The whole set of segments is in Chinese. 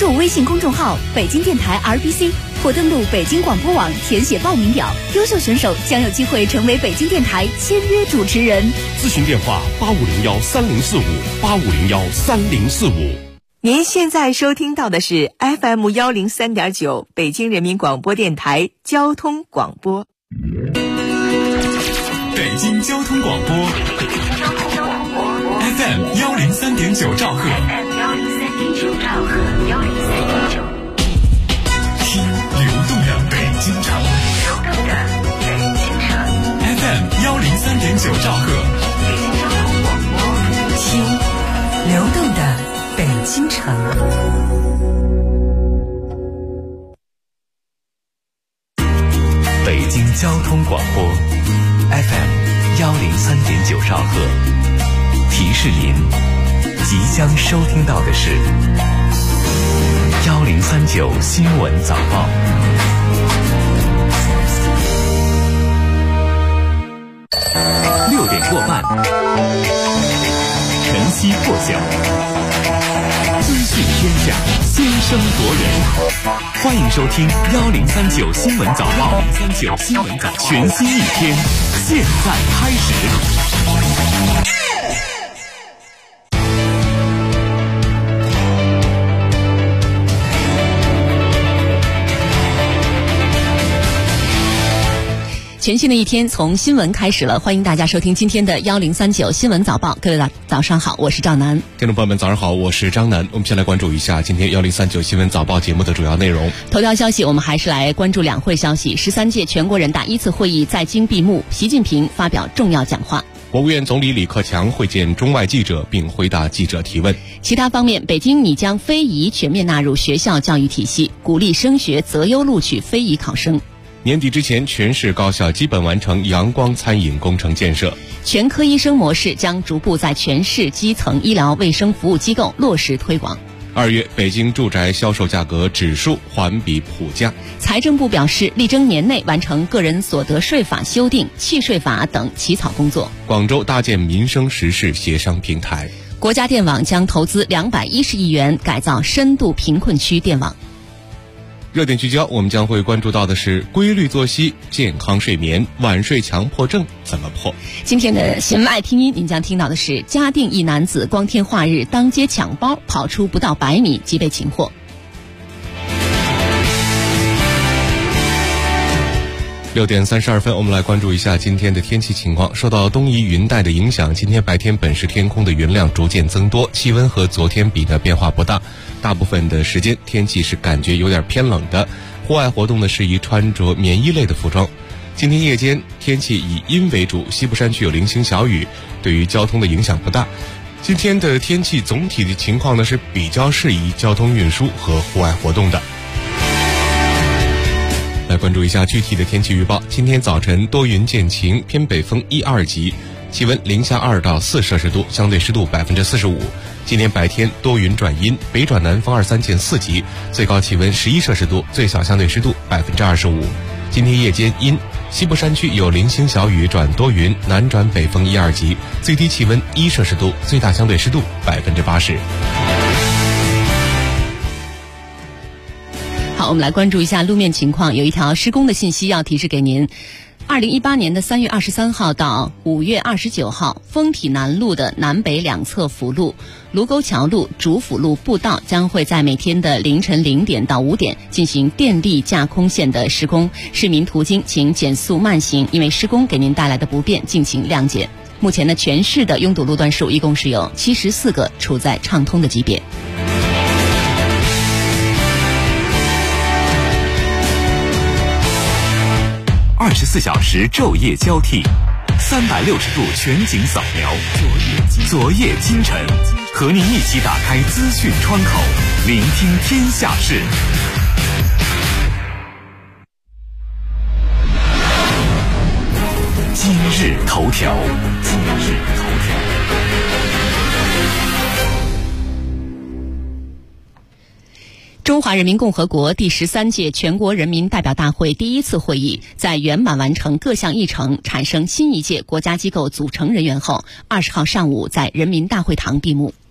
注微信公众号北京电台 RBC 或登录北京广播网填写报名表，优秀选手将有机会成为北京电台签约主持人。 咨询电话85013045，85013045。 您现在收听到的是 FM103.9 北京人民广播电台交通广播。 北京交通广播 FM103.9 兆赫，听流动的北京城FM103.9 兆赫， 听流动的北京城。 北京交通广播 FM103.9 兆赫，提示您即将收听到的是1039新闻早报。6点过半，晨曦破晓，资讯天下，先声夺人。欢迎收听1039新闻早报，1039新闻早报，全新一天，现在开始。 全新的一天从新闻开始了，欢迎大家收听今天的1039新闻早报。各位早上好，我是赵楠。 听众朋友们早上好，我是张楠。我们先来关注一下今天1039新闻早报节目的主要内容。 头条消息，我们还是来关注两会消息。13届全国人大一次会议在京闭幕，习近平发表重要讲话。 国务院总理李克强会见中外记者并回答记者提问。 其他方面，北京拟将非遗全面纳入学校教育体系，鼓励升学择优录取非遗考生。 年底之前，全市高校基本完成阳光餐饮工程建设。 全科医生模式将逐步在全市基层医疗卫生服务机构落实推广。 2月，北京住宅销售价格指数环比普降。 财政部表示，力争年内完成个人所得税法修订、契税法等起草工作。 广州搭建民生实事协商平台。 国家电网将投资210亿元改造深度贫困区电网。 热点聚焦，我们将会关注到的是规律作息、健康睡眠、晚睡强迫症怎么破。 今天的新闻爱听音，您将听到的是嘉定一男子光天化日当街抢包，跑出不到100米即被擒获。 6点32分，我们来关注一下今天的天气情况。受到东移云带的影响，今天白天本市天空的云量逐渐增多，气温和昨天比呢变化不大，大部分的时间天气是感觉有点偏冷的，户外活动呢适宜穿着棉衣类的服装。今天夜间天气以阴为主，西部山区有零星小雨，对于交通的影响不大。今天的天气总体的情况呢是比较适宜交通运输和户外活动的。来关注一下具体的天气预报。今天早晨多云见晴，偏北风1、2级，气温零下2到4摄氏度，相对湿度45%。今天白天多云转阴，北转南风2、3见4级，最高气温11摄氏度，最小相对湿度25%。今天夜间阴，西部山区有零星小雨转多云，南转北风1、2级，最低气温1摄氏度，最大相对湿度80%。 好，我们来关注一下路面情况。有一条施工的信息要提示给您。2018年的3月23号到5月29号，丰体南路的南北两侧辅路、卢沟桥路、主辅路步道将会在每天的凌晨0点到5点进行电力架空线的施工，市民途经请减速慢行，因为施工给您带来的不便敬请谅解。目前呢，全市的拥堵路段数一共是有74个，处在畅通的级别。 24小时昼夜交替，360度全景扫描，昨夜今晨，和您一起打开资讯窗口，聆听天下事。今日头条。 中华人民共和国第13届全国人民代表大会第一次会议在圆满完成各项议程，产生新一届国家机构组成人员后，20号上午在人民大会堂闭幕。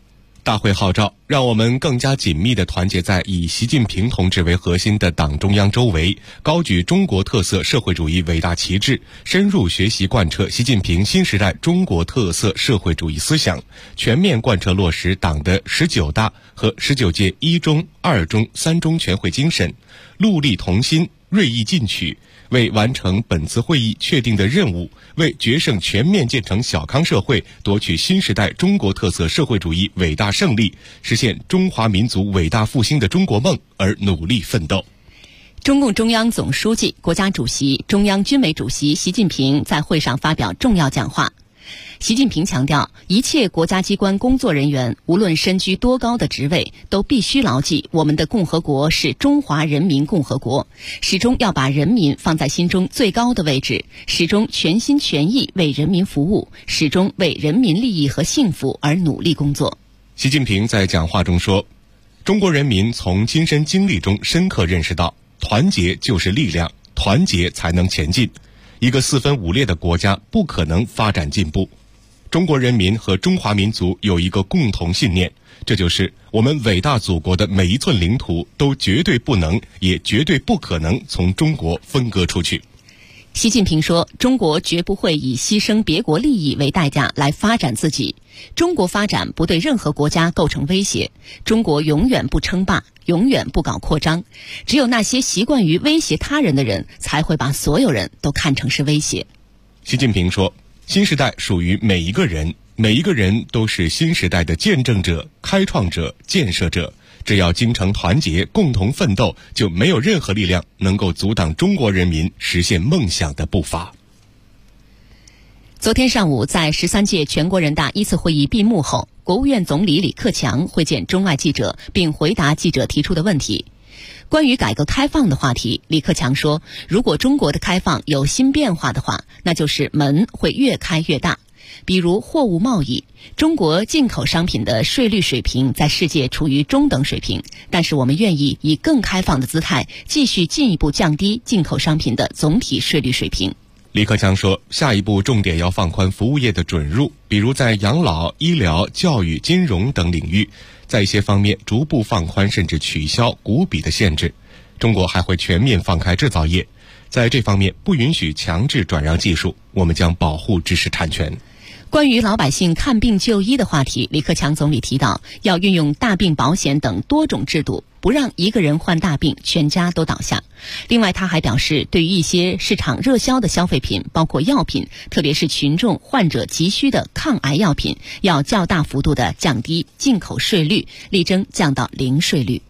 大会号召，让我们更加紧密地团结在以习近平同志为核心的党中央周围，高举中国特色社会主义伟大旗帜，深入学习贯彻习近平新时代中国特色社会主义思想，全面贯彻落实党的19大和19届1中、2中、3中全会精神，戮力同心，锐意进取，为完成本次会议确定的任务，为决胜全面建成小康社会，夺取新时代中国特色社会主义伟大胜利，实现中华民族伟大复兴的中国梦而努力奋斗。 中共中央总书记、国家主席、中央军委主席习近平在会上发表重要讲话。习近平强调，一切国家机关工作人员，无论身居多高的职位，都必须牢记我们的共和国是中华人民共和国，始终要把人民放在心中最高的位置，始终全心全意为人民服务，始终为人民利益和幸福而努力工作。 习近平在讲话中说，中国人民从亲身经历中深刻认识到，团结就是力量，团结才能前进。一个四分五裂的国家不可能发展进步。中国人民和中华民族有一个共同信念，这就是我们伟大祖国的每一寸领土都绝对不能，也绝对不可能从中国分割出去。 习近平说，中国绝不会以牺牲别国利益为代价来发展自己，中国发展不对任何国家构成威胁，中国永远不称霸，永远不搞扩张，只有那些习惯于威胁他人的人，才会把所有人都看成是威胁。 习近平说，新时代属于每一个人，每一个人都是新时代的见证者、开创者、建设者。只要精诚团结，共同奋斗，就没有任何力量能够阻挡中国人民实现梦想的步伐。 昨天上午，在13届全国人大一次会议闭幕后，国务院总理李克强会见中外记者，并回答记者提出的问题。关于改革开放的话题，李克强说，如果中国的开放有新变化的话，那就是门会越开越大。比如货物贸易，中国进口商品的税率水平在世界处于中等水平，但是我们愿意以更开放的姿态，继续进一步降低进口商品的总体税率水平。 李克强说，下一步重点要放宽服务业的准入，比如在养老、医疗、教育、金融等领域，在一些方面逐步放宽甚至取消股比的限制。中国还会全面放开制造业，在这方面不允许强制转让技术，我们将保护知识产权。 关于老百姓看病就医的话题，李克强总理提到，要运用大病保险等多种制度，不让一个人患大病全家都倒下。另外他还表示，对于一些市场热销的消费品，包括药品，特别是群众患者急需的抗癌药品，要较大幅度地降低进口税率，力争降到零税率。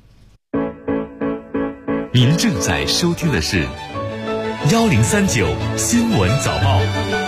您正在收听的是1039新闻早报。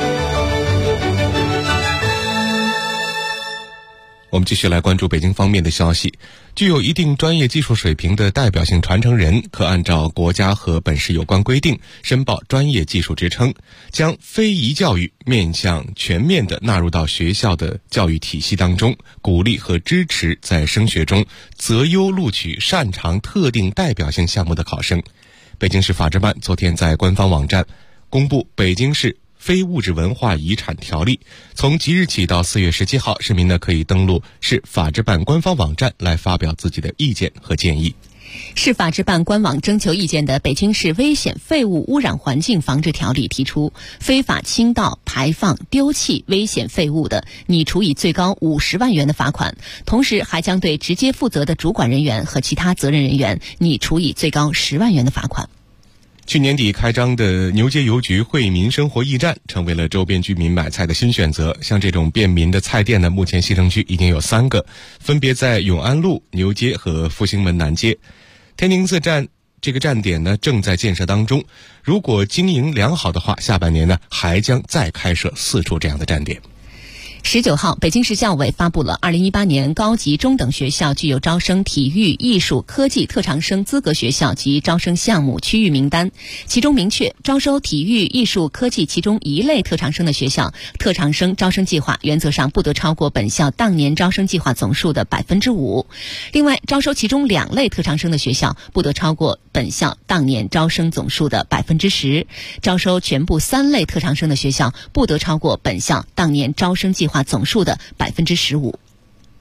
我们继续来关注北京方面的消息。具有一定专业技术水平的代表性传承人，可按照国家和本市有关规定申报专业技术职称，将非遗教育面向全面地纳入到学校的教育体系当中，鼓励和支持在升学中择优录取擅长特定代表性项目的考生。北京市法制办昨天在官方网站公布北京市非物质文化遗产条例，从即日起到4月17号，市民可以登录市法制办官方网站来发表自己的意见和建议。 市法制办官网征求意见的北京市危险废物污染环境防治条例提出，非法倾倒、排放、丢弃危险废物的，拟处以最高50万元的罚款，同时还将对直接负责的主管人员和其他责任人员拟处以最高10万元的罚款。 去年底开张的牛街邮局惠民生活驿站成为了周边居民买菜的新选择。像这种便民的菜店呢，目前西城区已经有3个，分别在永安路、牛街和复兴门南街。天宁寺站这个站点呢正在建设当中，如果经营良好的话，下半年呢还将再开设4处这样的站点。 19号，北京市教委发布了2018年高级中等学校具有招生体育、艺术、科技特长生资格学校及招生项目区域名单，其中明确招收体育、艺术、科技其中一类特长生的学校，特长生招生计划原则上不得超过本校当年招生计划总数的 5%。另外，招收其中2类特长生的学校不得超过本校当年招生总数的 10%， 招收全部3类特长生的学校不得超过本校当年招生计划总数的 15%。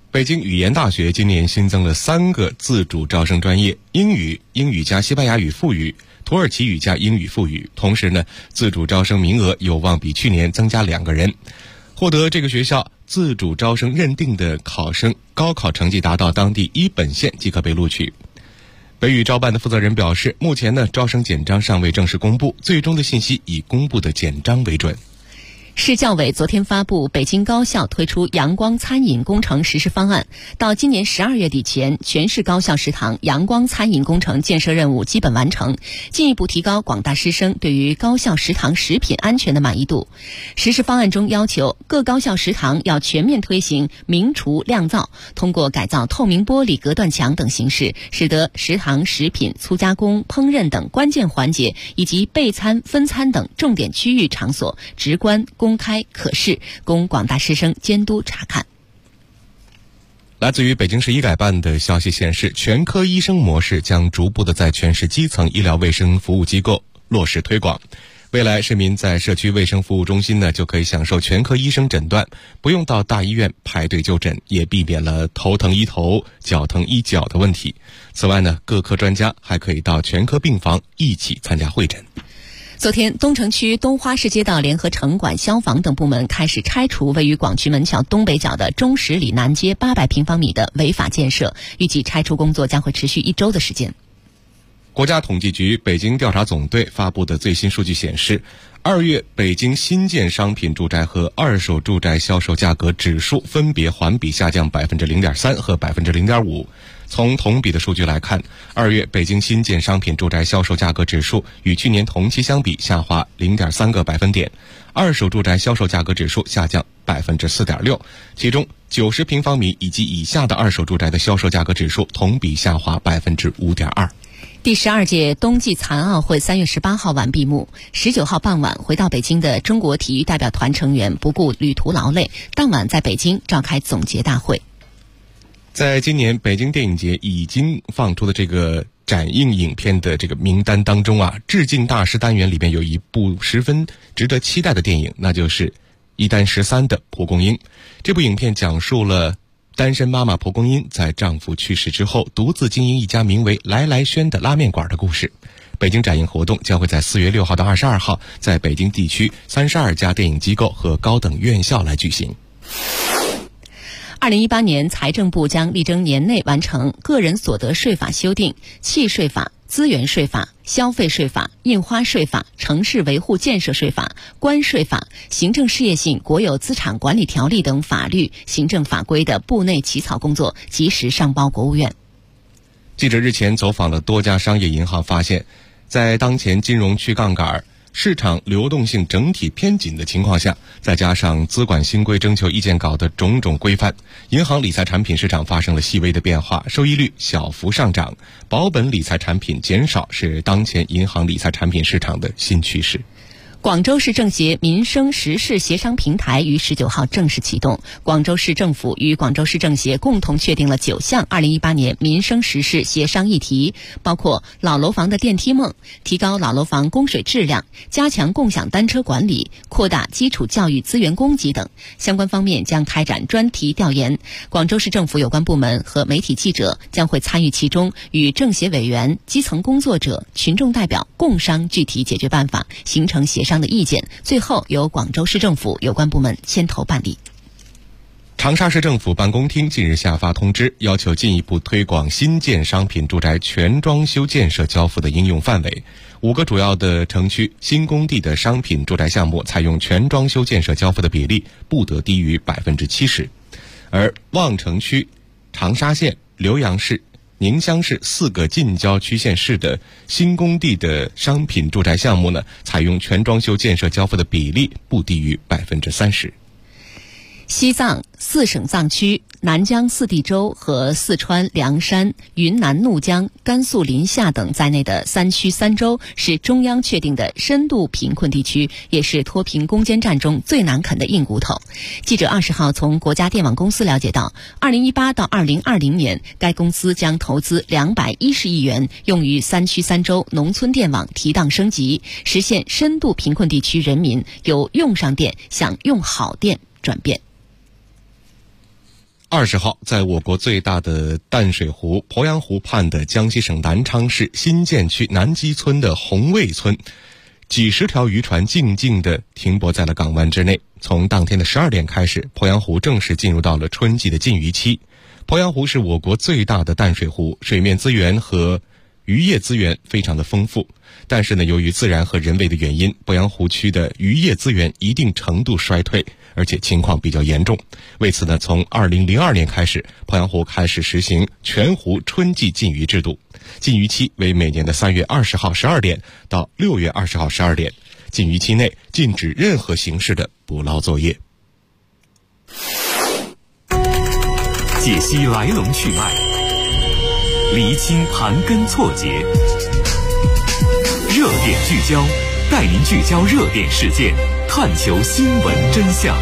北京语言大学今年新增了3个自主招生专业：英语、英语加西班牙语副语、土耳其语加英语副语。同时呢，自主招生名额有望比去年增加2个人。获得这个学校自主招生认定的考生，高考成绩达到当地1本线即可被录取。北语招办的负责人表示，目前呢，招生简章尚未正式公布，最终的信息以公布的简章为准。 市教委昨天发布北京高校推出阳光餐饮工程实施方案，到今年12月底前，全市高校食堂阳光餐饮工程建设任务基本完成，进一步提高广大师生对于高校食堂食品安全的满意度。实施方案中要求各高校食堂要全面推行明厨亮灶，通过改造透明玻璃隔断墙等形式，使得食堂食品粗加工、烹饪等关键环节以及备餐、分餐等重点区域场所直观、公开可视，供广大师生监督查看。 来自于北京市医改办的消息显示，全科医生模式将逐步的在全市基层医疗卫生服务机构落实推广。未来市民在社区卫生服务中心呢，就可以享受全科医生诊断，不用到大医院排队就诊，也避免了头疼医头、脚疼医脚的问题。此外呢，各科专家还可以到全科病房一起参加会诊。 昨天，东城区东花市街道联合城管、消防等部门开始拆除位于广渠门桥东北角的中十里南街800平方米的违法建设，预计拆除工作将会持续1周的时间。 国家统计局北京调查总队发布的最新数据显示，2月北京新建商品住宅和二手住宅销售价格指数分别环比下降 0.3% 和 0.5%。从同比的数据来看，2月北京新建商品住宅销售价格指数与去年同期相比下滑 0.3个百分点，二手住宅销售价格指数下降 4.6%， 其中90平方米以及以下的二手住宅的销售价格指数同比下滑 5.2%。 第12届冬季残奥会3月18号晚闭幕，19号傍晚回到北京的中国体育代表团成员不顾旅途劳累，当晚在北京召开总结大会。 在今年北京电影节已经放出的这个展映影片的这个名单当中啊，致敬大师单元里面有一部十分值得期待的电影，那就是一丹13的蒲公英。这部影片讲述了单身妈妈蒲公英在丈夫去世之后独自经营一家名为来来轩的拉面馆的故事。北京展映活动将会在4月6号到22号在北京地区32家电影机构和高等院校来举行。 2018年，财政部将力争年内完成个人所得税法修订、契税法、资源税法、消费税法、印花税法、城市维护建设税法、关税法、行政事业性国有资产管理条例等法律行政法规的部内起草工作，及时上报国务院。 记者日前走访了多家商业银行，发现在当前金融去杠杆、市场流动性整体偏紧的情况下，再加上资管新规征求意见稿的种种规范，银行理财产品市场发生了细微的变化，收益率小幅上涨，保本理财产品减少是当前银行理财产品市场的新趋势。 广州市政协民生时事协商平台于19号正式启动。广州市政府与广州市政协共同确定了9项2018年民生时事协商议题，包括老楼房的电梯梦、提高老楼房供水质量、加强共享单车管理、扩大基础教育资源供给等。相关方面将开展专题调研，广州市政府有关部门和媒体记者将会参与其中，与政协委员、基层工作者、群众代表共商具体解决办法，形成协商的意见，最后由广州市政府有关部门牵头办理。 长沙市政府办公厅近日下发通知，要求进一步推广新建商品住宅全装修建设交付的应用范围。5个主要的城区新工地的商品住宅项目采用全装修建设交付的比例不得低于 70%， 而望城区、长沙县、浏阳市、宁乡市4个近郊区县市的新工地的商品住宅项目呢，采用全装修建设交付的比例不低于 30%。 西藏4省藏区、南疆4地州和四川凉山、云南怒江、甘肃临夏等在内的3区3州是中央确定的深度贫困地区，也是脱贫攻坚战中最难啃的硬骨头。记者20号从国家电网公司了解到，2018到2020年，该公司将投资210亿元用于3区3州农村电网提档升级，实现深度贫困地区人民由用上电向用好电转变。 20号，在我国最大的淡水湖鄱阳湖畔的江西省南昌市新建区南基村的红卫村，几十条渔船静静地停泊在了港湾之内。从当天的12点开始，鄱阳湖正式进入到了春季的禁渔期。鄱阳湖是我国最大的淡水湖，水面资源和渔业资源非常的丰富，但是呢，由于自然和人为的原因，鄱阳湖区的渔业资源一定程度衰退，而且情况比较严重。为此呢，从2002年开始，鄱阳湖开始实行全湖春季禁渔制度，禁渔期为每年的3月20号12点到6月20号12点。禁渔期内禁止任何形式的捕捞作业。 解析来龙去脉，厘清盘根错节，热点聚焦，带您聚焦热点事件，探求新闻真相。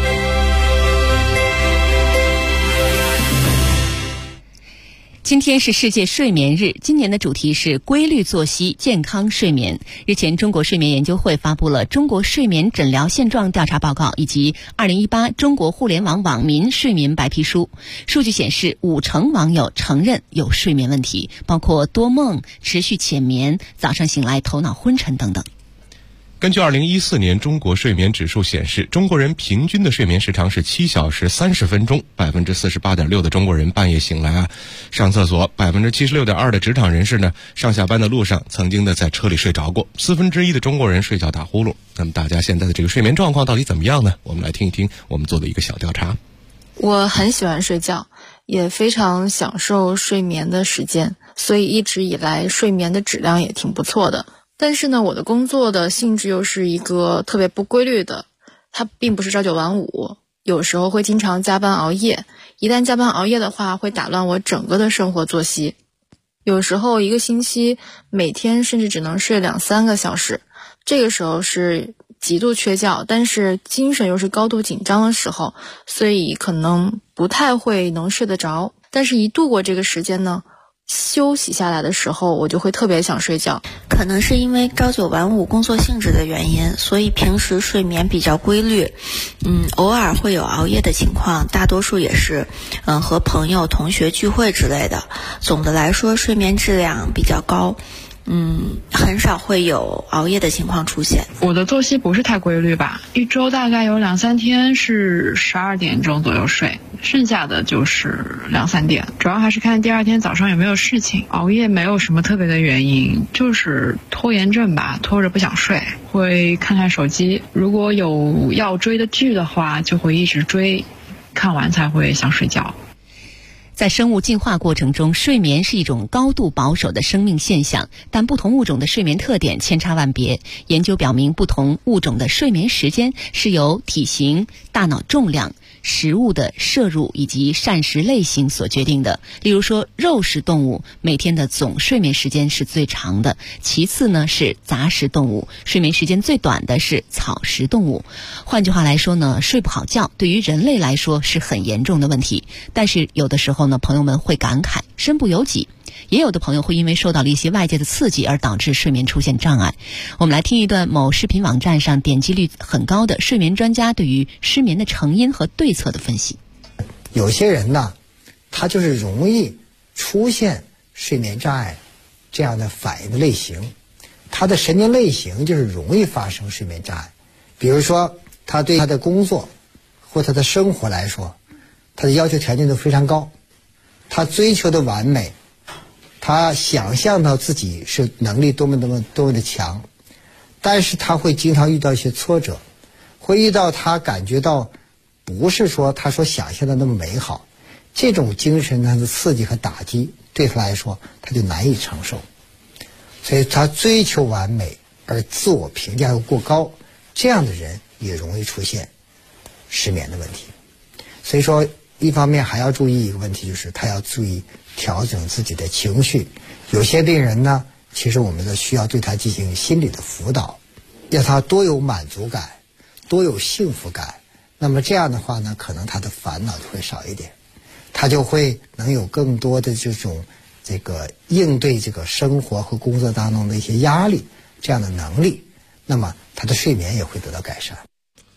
今天是世界睡眠日，今年的主题是规律作息、健康睡眠。日前，中国睡眠研究会发布了《中国睡眠诊疗现状调查报告》以及2018中国互联网网民睡眠白皮书。数据显示，50%网友承认有睡眠问题，包括多梦、持续浅眠、早上醒来头脑昏沉等等。 根据2014年中国睡眠指数显示，中国人平均的睡眠时长是7小时30分钟，48.6%的中国人半夜醒来上厕所，76.2%的职场人士呢，上下班的路上曾经的在车里睡着过，1/4的中国人睡觉打呼噜。那么大家现在的这个睡眠状况到底怎么样呢？我们来听一听我们做的一个小调查。 我很喜欢睡觉，也非常享受睡眠的时间，所以一直以来睡眠的质量也挺不错的。但是呢，我的工作的性质又是一个特别不规律的，它并不是朝9晚5，有时候会经常加班熬夜，一旦加班熬夜的话，会打乱我整个的生活作息。有时候一个星期每天甚至只能睡2-3个小时，这个时候是极度缺觉，但是精神又是高度紧张的时候，所以可能不太会能睡得着。但是一度过这个时间呢，休息下来的时候，我就会特别想睡觉。 可能是因为朝9晚5工作性质的原因，所以平时睡眠比较规律。偶尔会有熬夜的情况，大多数也是和朋友、同学聚会之类的。总的来说，睡眠质量比较高。很少会有熬夜的情况出现。 我的作息不是太规律吧，一周大概有2-3天是12点钟左右睡，剩下的就是2-3点，主要还是看第二天早上有没有事情。熬夜没有什么特别的原因，就是拖延症吧，拖着不想睡，会看看手机，如果有要追的剧的话就会一直追，看完才会想睡觉。 在生物进化过程中，睡眠是一种高度保守的生命现象，但不同物种的睡眠特点千差万别。研究表明，不同物种的睡眠时间是由体型、大脑重量、食物的摄入以及膳食类型所决定的。例如说，肉食动物每天的总睡眠时间是最长的，其次呢是杂食动物，睡眠时间最短的是草食动物。换句话来说呢，睡不好觉对于人类来说是很严重的问题。但是有的时候呢，朋友们会感慨身不由己，也有的朋友会因为受到了一些外界的刺激而导致睡眠出现障碍。我们来听一段某视频网站上点击率很高的睡眠专家对于失眠的成因和对策的分析。 有些人呢，他就是容易出现睡眠障碍这样的反应的类型，他的神经类型就是容易发生睡眠障碍。比如说他对他的工作或他的生活来说，他的要求条件都非常高，他追求的完美，他想象到自己是能力多么的强，但是他会经常遇到一些挫折，会遇到他感觉到不是说他所想象的那么美好，这种精神上的刺激和打击对他来说他就难以承受，所以他追求完美而自我评价又过高，这样的人也容易出现失眠的问题。所以说一方面还要注意一个问题，就是他要注意调整自己的情绪。有些病人呢，其实我们都需要对他进行心理的辅导，让他多有满足感，多有幸福感。那么这样的话呢，可能他的烦恼就会少一点，他就会能有更多的这个应对这个生活和工作当中的一些压力这样的能力，那么他的睡眠也会得到改善。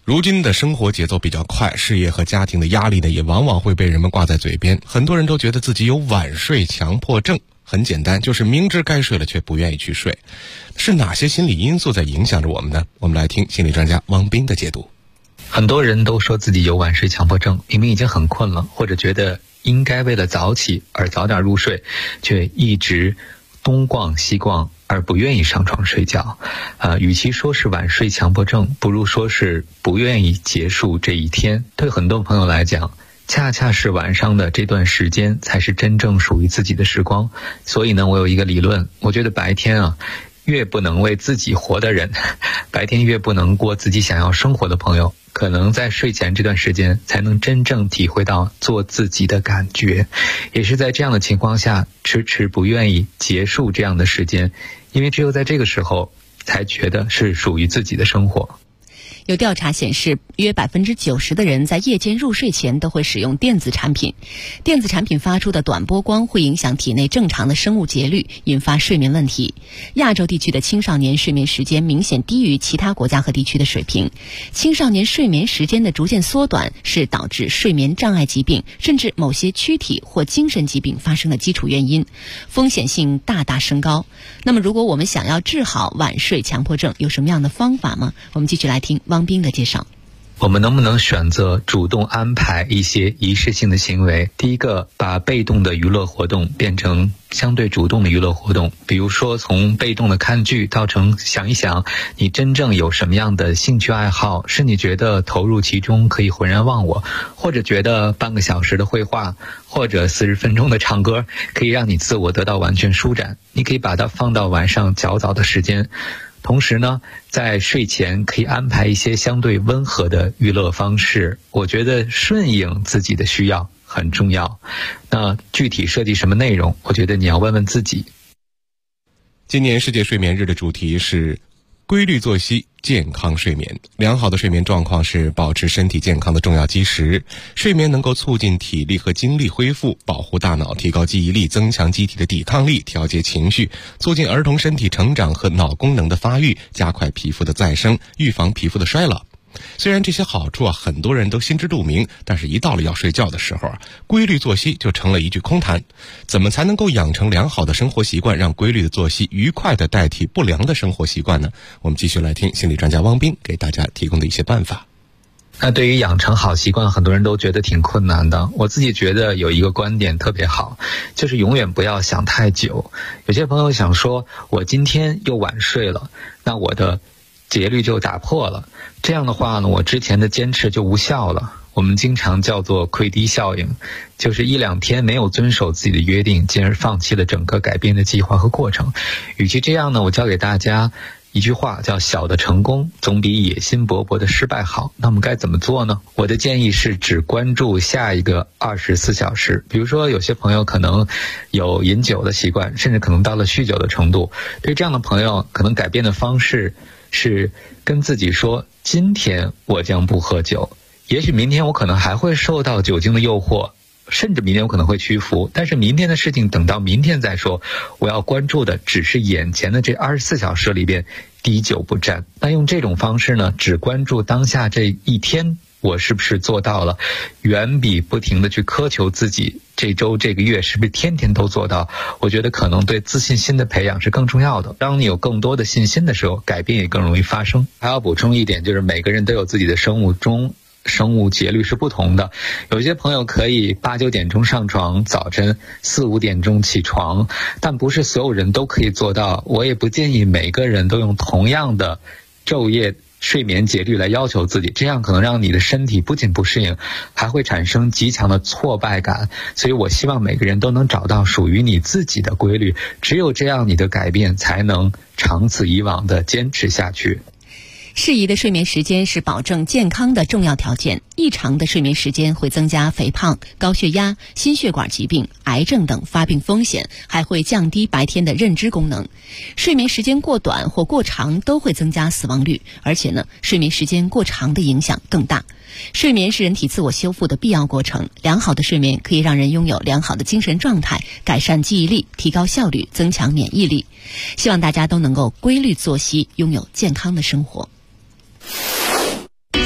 如今的生活节奏比较快，事业和家庭的压力呢，也往往会被人们挂在嘴边。很多人都觉得自己有晚睡强迫症。很简单，就是明知该睡了却不愿意去睡。是哪些心理因素在影响着我们呢？我们来听心理专家汪斌的解读。 很多人都说自己有晚睡强迫症，明明已经很困了，或者觉得应该为了早起而早点入睡，却一直东逛西逛而不愿意上床睡觉。与其说是晚睡强迫症，不如说是不愿意结束这一天。对很多朋友来讲，恰恰是晚上的这段时间才是真正属于自己的时光。所以呢，我有一个理论，我觉得白天越不能为自己活的人，白天越不能过自己想要生活的朋友，可能在睡前这段时间才能真正体会到做自己的感觉。也是在这样的情况下，迟迟不愿意结束这样的时间，因为只有在这个时候才觉得是属于自己的生活。 有调查显示，约90%的人在夜间入睡前都会使用电子产品。电子产品发出的短波光会影响体内正常的生物节律，引发睡眠问题。亚洲地区的青少年睡眠时间明显低于其他国家和地区的水平。青少年睡眠时间的逐渐缩短是导致睡眠障碍疾病甚至某些躯体或精神疾病发生的基础原因，风险性大大升高。那么如果我们想要治好晚睡强迫症，有什么样的方法吗？我们继续来听汪斌的介绍。 我们能不能选择主动安排一些仪式性的行为？第一个，把被动的娱乐活动变成相对主动的娱乐活动，比如说从被动的看剧到成想一想你真正有什么样的兴趣爱好，是你觉得投入其中可以浑然忘我，或者觉得半个小时的绘画或者40分钟的唱歌可以让你自我得到完全舒展，你可以把它放到晚上较早的时间。同时呢，在睡前可以安排一些相对温和的娱乐方式，我觉得顺应自己的需要很重要。那具体设计什么内容，我觉得你要问问自己。 今年世界睡眠日的主题是规律作息，健康睡眠。良好的睡眠状况是保持身体健康的重要基石。睡眠能够促进体力和精力恢复，保护大脑，提高记忆力，增强机体的抵抗力，调节情绪，促进儿童身体成长和脑功能的发育，加快皮肤的再生，预防皮肤的衰老。虽然这些好处很多人都心知肚明，但是一到了要睡觉的时候规律作息就成了一句空谈。怎么才能够养成良好的生活习惯，让规律的作息愉快地代替不良的生活习惯呢？我们继续来听心理专家汪斌给大家提供的一些办法。 那对于养成好习惯，很多人都觉得挺困难的。我自己觉得有一个观点特别好，就是永远不要想太久。有些朋友想说，我今天又晚睡了，那我的节律就打破了，这样的话呢，我之前的坚持就无效了。我们经常叫做溃堤效应，就是1-2天没有遵守自己的约定，进而放弃了整个改变的计划和过程。与其这样呢，我教给大家一句话，叫小的成功总比野心勃勃的失败好。那我们该怎么做呢？我的建议是只关注下一个24小时。比如说有些朋友可能有饮酒的习惯，甚至可能到了酗酒的程度，对这样的朋友可能改变的方式是跟自己说，今天我将不喝酒，也许明天我可能还会受到酒精的诱惑，甚至明天我可能会屈服，但是明天的事情等到明天再说。我要关注的只是眼前的这24小时里边滴酒不沾。那用这种方式呢，只关注当下这一天我是不是做到了，远比不停的去苛求自己这周这个月是不是天天都做到，我觉得可能对自信心的培养是更重要的。当你有更多的信心的时候，改变也更容易发生。还要补充一点，就是每个人都有自己的生物节律是不同的。有些朋友可以8-9点钟上床，早晨4-5点钟起床，但不是所有人都可以做到。我也不建议每个人都用同样的昼夜睡眠节律来要求自己，这样可能让你的身体不仅不适应，还会产生极强的挫败感。所以我希望每个人都能找到属于你自己的规律，只有这样你的改变才能长此以往的坚持下去。 适宜的睡眠时间是保证健康的重要条件。异常的睡眠时间会增加肥胖、高血压、心血管疾病、癌症等发病风险，还会降低白天的认知功能。睡眠时间过短或过长都会增加死亡率，而且呢，睡眠时间过长的影响更大。睡眠是人体自我修复的必要过程，良好的睡眠可以让人拥有良好的精神状态，改善记忆力，提高效率，增强免疫力。希望大家都能够规律作息，拥有健康的生活。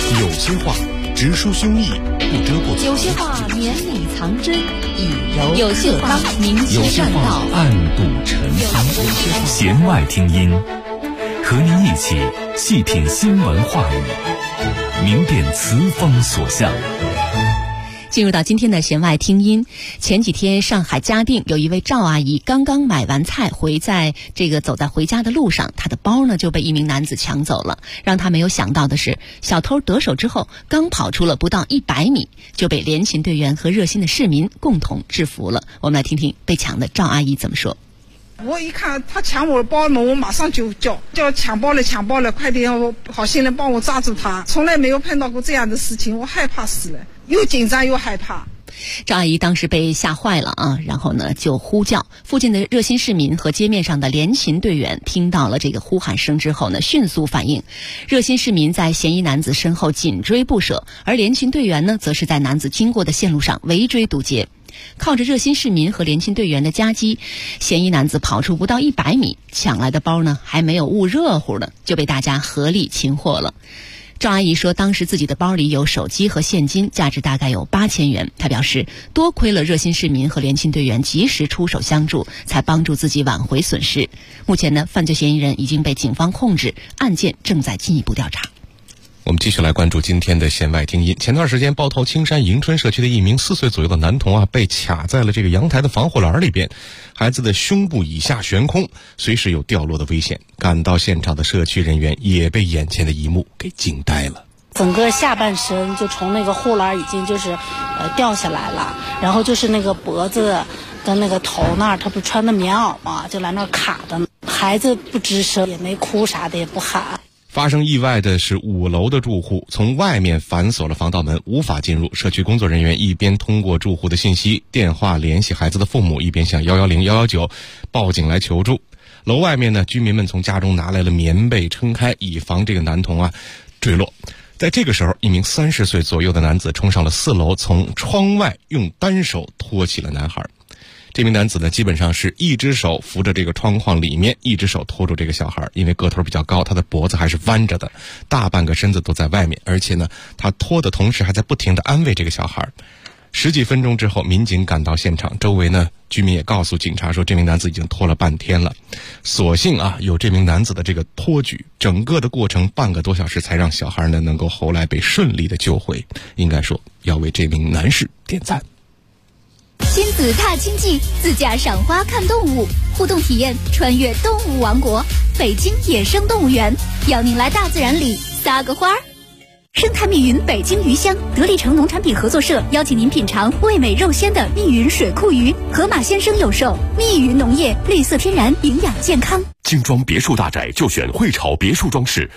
有些话直抒胸臆，不遮过； 有些话绵里藏针，以柔有些话明有些切善道， 话暗度陈仓。弦外听音，和您一起细品新闻话语，明辨词风所向。 进入到今天的弦外听音，前几天上海嘉定有一位赵阿姨刚刚买完菜走在回家的路上，她的包呢就被一名男子抢走了。让她没有想到的是，小偷得手之后刚跑出了不到100米，就被联勤队员和热心的市民共同制服了。我们来听听被抢的赵阿姨怎么说。 我一看他抢我的包嘛，我马上就叫抢包了，快点，好心人帮我抓住他。从来没有碰到过这样的事情，我害怕死了，又紧张又害怕。 赵阿姨当时被吓坏了啊，然后呢就呼叫。附近的热心市民和街面上的联勤队员听到了这个呼喊声之后呢，迅速反应。热心市民在嫌疑男子身后紧追不舍，而联勤队员呢，则是在男子经过的线路上围追堵截。靠着热心市民和联勤队员的夹击，嫌疑男子跑出不到100米，抢来的包呢还没有捂热乎的，就被大家合力擒获了。赵阿姨说，当时自己的包里有手机和现金，价值大概有8000元。她表示，多亏了热心市民和联勤队员及时出手相助，才帮助自己挽回损失。目前呢，犯罪嫌疑人已经被警方控制，案件正在进一步调查。 我们继续来关注今天的弦外听音。前段时间，包头青山迎春社区的一名4岁左右的男童被卡在了这个阳台的防护栏里边，孩子的胸部以下悬空，随时有掉落的危险。赶到现场的社区人员也被眼前的一幕给惊呆了。 整个下半身就从那个护栏已经就是掉下来了，然后就是那个脖子跟那个头那儿，他不穿的棉袄嘛，就来那儿卡的。孩子不吱声，也没哭啥的，也不喊。 发生意外的是5楼的住户，从外面反锁了防盗门，无法进入。社区工作人员一边通过住户的信息电话联系孩子的父母，一边向110、119报警来求助。楼外面呢，居民们从家中拿来了棉被撑开，以防这个男童坠落。在这个时候，一名30岁左右的男子冲上了4楼，从窗外用单手托起了男孩。这名男子呢，基本上是一只手扶着这个窗框里面，一只手托住这个小孩。因为个头比较高，他的脖子还是弯着的，大半个身子都在外面，而且呢，他托的同时还在不停地安慰这个小孩。10几分钟之后，民警赶到现场，周围呢，居民也告诉警察说，这名男子已经拖了半天了。所幸有这名男子的这个托举，整个的过程半个多小时才让小孩呢能够后来被顺利的救回。应该说，要为这名男士点赞。 亲子踏青记，自驾赏花看动物，互动体验穿越动物王国，北京野生动物园，邀您来大自然里撒个花儿。生态密云北京鱼乡得力城农产品合作社邀请您品尝味美肉鲜的密云水库鱼，河马先生有售，密云农业，绿色天然，营养健康。 精装别墅大宅就选汇潮别墅装饰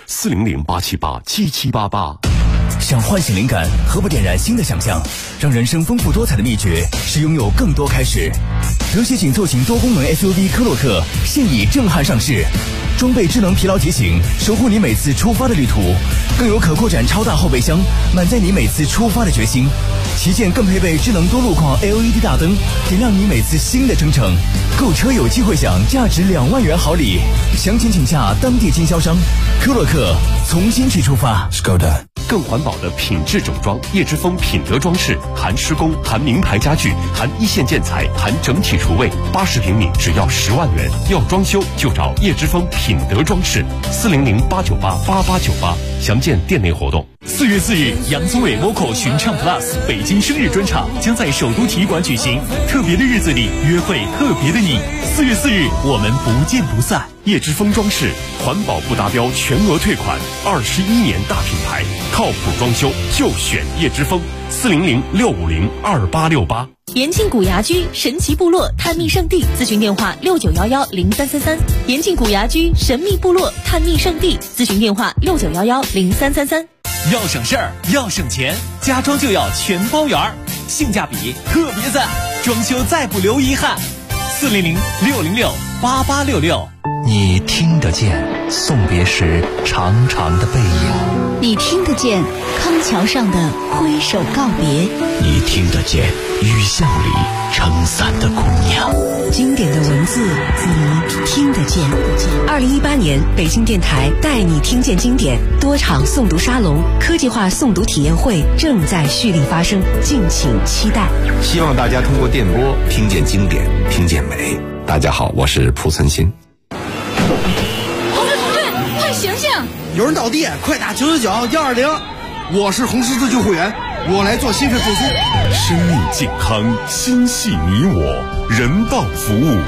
，400-878-7788。 想唤醒灵感，何不点燃新的想象？让人生丰富多彩的秘诀是拥有更多开始。德系紧凑型多功能 SUV 科洛克现已震撼上市，装备智能疲劳提醒，守护你每次出发的旅途，更有可扩展超大后备箱，满载你每次出发的决心。旗舰更配备智能多路况 LED 大灯，点亮你每次新的征程。购车有机会享价值2万元好礼，详情请洽当地经销商。科洛克，从新去出发。Skoda。 更环保的品质整装，叶之峰品德装饰，含施工，含名牌家具，含一线建材，含整体厨卫，80平米只要10万元。要装修就找叶之峰品德装饰，400-898-8898，详见店内活动。 4月4日，杨宗纬 Vocal 巡唱 Plus 北京生日专场将在首都体育馆举行，特别的日子里约会特别的你。4月4日，我们不见不散。 叶之峰装饰，环保不达标全额退款，21年大品牌，靠谱装修就选叶之峰，400-650-2868。 延庆古崖居神奇部落探秘圣地，咨询电话6911-0333。延庆古崖居神秘部落探秘圣地，咨询电话6911-0333。 要省事儿，要省钱，家装就要全包圆儿，性价比特别赞，装修再不留遗憾。400-606-8866。 你听得见送别时长长的背影。 你听得见康桥上的挥手告别， 你听得见雨巷里撑伞的姑娘。 经典的文字，你听得见。2018年，北京电台带你听见经典多场诵读沙龙、科技化诵读体验会正在蓄力发生，敬请期待。 希望大家通过电波听见经典，听见美。大家好，我是蒲存昕。 同志，快醒醒！ 有人倒地，快打999-120。我是红十字救护员，我来做心肺复苏。 生命健康，心系你我，人道服务。